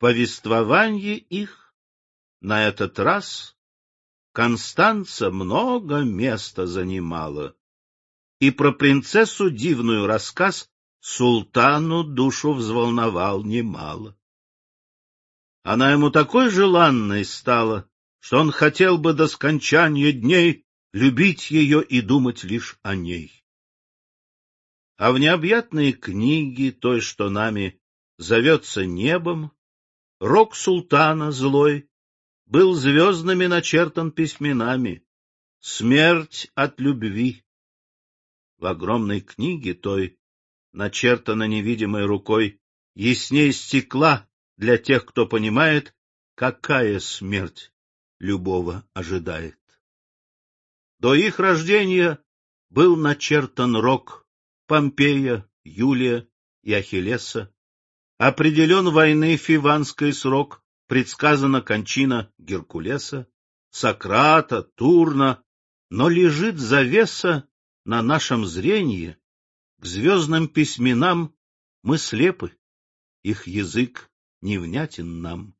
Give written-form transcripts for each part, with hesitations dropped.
повествовании их на этот раз Констанца много места занимала, и про принцессу дивную рассказ султану душу взволновал немало. Она ему такой желанной стала, что он хотел бы до скончания дней любить ее и думать лишь о ней. А в необъятной книге той, что нами зовется небом, рок султана злой был звездными начертан письменами: смерть от любви. В огромной книге той, начертана невидимой рукой, ясней стекла для тех, кто понимает, какая смерть любого ожидает. До их рождения был начертан рок Помпея, Юлия и Ахиллеса, определен войны фиванской срок, предсказана кончина Геркулеса, Сократа, Турна, но лежит завеса на нашем зрении. К звездным письменам мы слепы, их язык невнятен нам.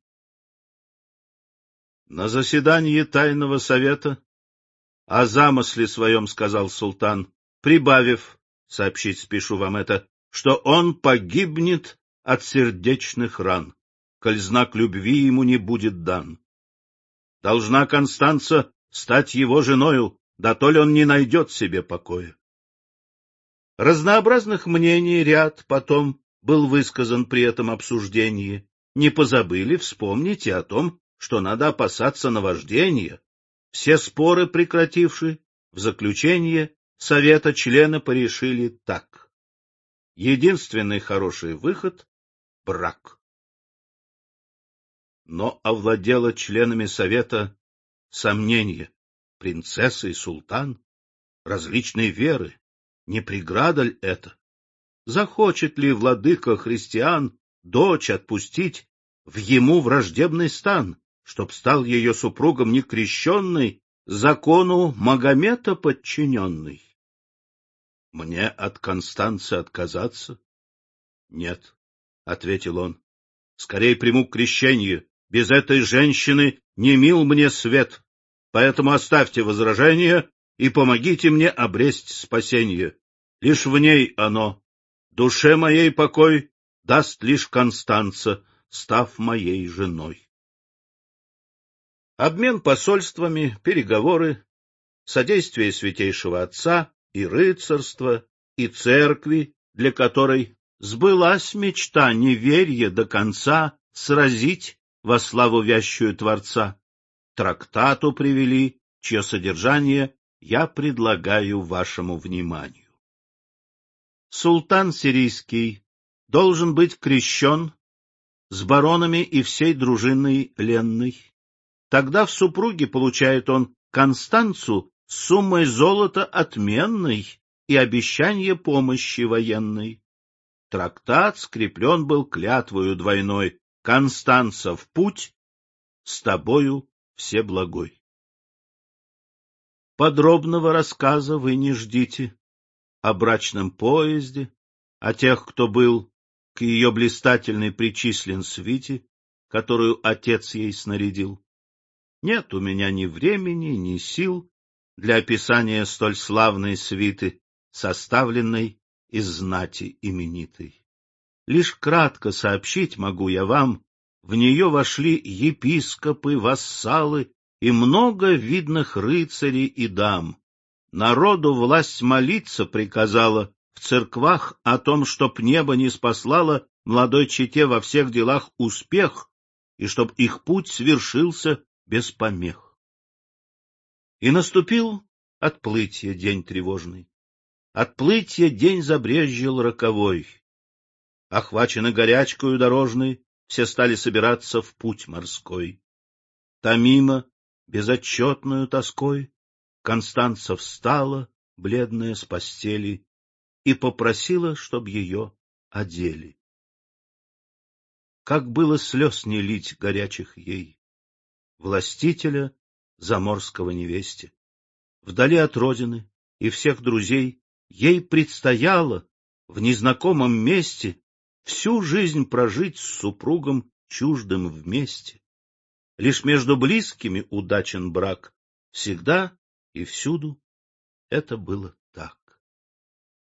На заседании тайного совета о замысле своем сказал султан, прибавив, сообщить спешу вам это, что он погибнет от сердечных ран, коль знак любви ему не будет дан. Должна Констанца стать его женою, да то ли он не найдет себе покоя. Разнообразных мнений ряд потом был высказан при этом обсуждении. Не позабыли вспомнить и о том, что надо опасаться наваждения. Все споры прекративши, в заключение совета члены порешили так: единственный хороший выход — брак. Но овладело членами совета сомнение: принцесса и султан различной веры, не преграда ли это? Захочет ли владыка христиан дочь отпустить в ему враждебный стан, чтоб стал ее супругом некрещенный, закону Магомета подчиненный? Мне от Констанции отказаться? Нет, — ответил он, — скорей приму крещение. Без этой женщины не мил мне свет, поэтому оставьте возражение и помогите мне обресть спасение. Лишь в ней оно, душе моей покой, даст лишь Констанца, став моей женой. Обмен посольствами, переговоры, содействие святейшего отца и рыцарства, и церкви, для которой сбылась мечта неверья до конца сразить во славу вящую Творца, трактату привели, чье содержание я предлагаю вашему вниманию. Султан сирийский должен быть крещен с баронами и всей дружиной ленной. Тогда в супруге получает он Констанцу с суммой золота отменной и обещание помощи военной. Трактат скреплен был клятвою двойной: Констанца в путь, с тобою всеблагой. Подробного рассказа вы не ждите о брачном поезде, о тех, кто был к ее блистательной причислен свите, которую отец ей снарядил. Нет у меня ни времени, ни сил для описания столь славной свиты, составленной из знати именитой. Лишь кратко сообщить могу я вам, в нее вошли епископы, вассалы и много видных рыцарей и дам. Народу власть молиться приказала в церквах о том, чтоб небо не спаслало молодой чете во всех делах успех, и чтоб их путь свершился без помех. И наступил отплытие день тревожный. Отплытие день забрезжил роковой. Охвачены горячкою дорожной, все стали собираться в путь морской. Томимо, безотчетную тоской, Констанца встала, бледная, с постели, и попросила, чтоб ее одели. Как было слез не лить горячих ей, властителя заморского невесте. Вдали от родины и всех друзей ей предстояло в незнакомом месте всю жизнь прожить с супругом чуждым вместе. Лишь между близкими удачен брак. Всегда и всюду это было так.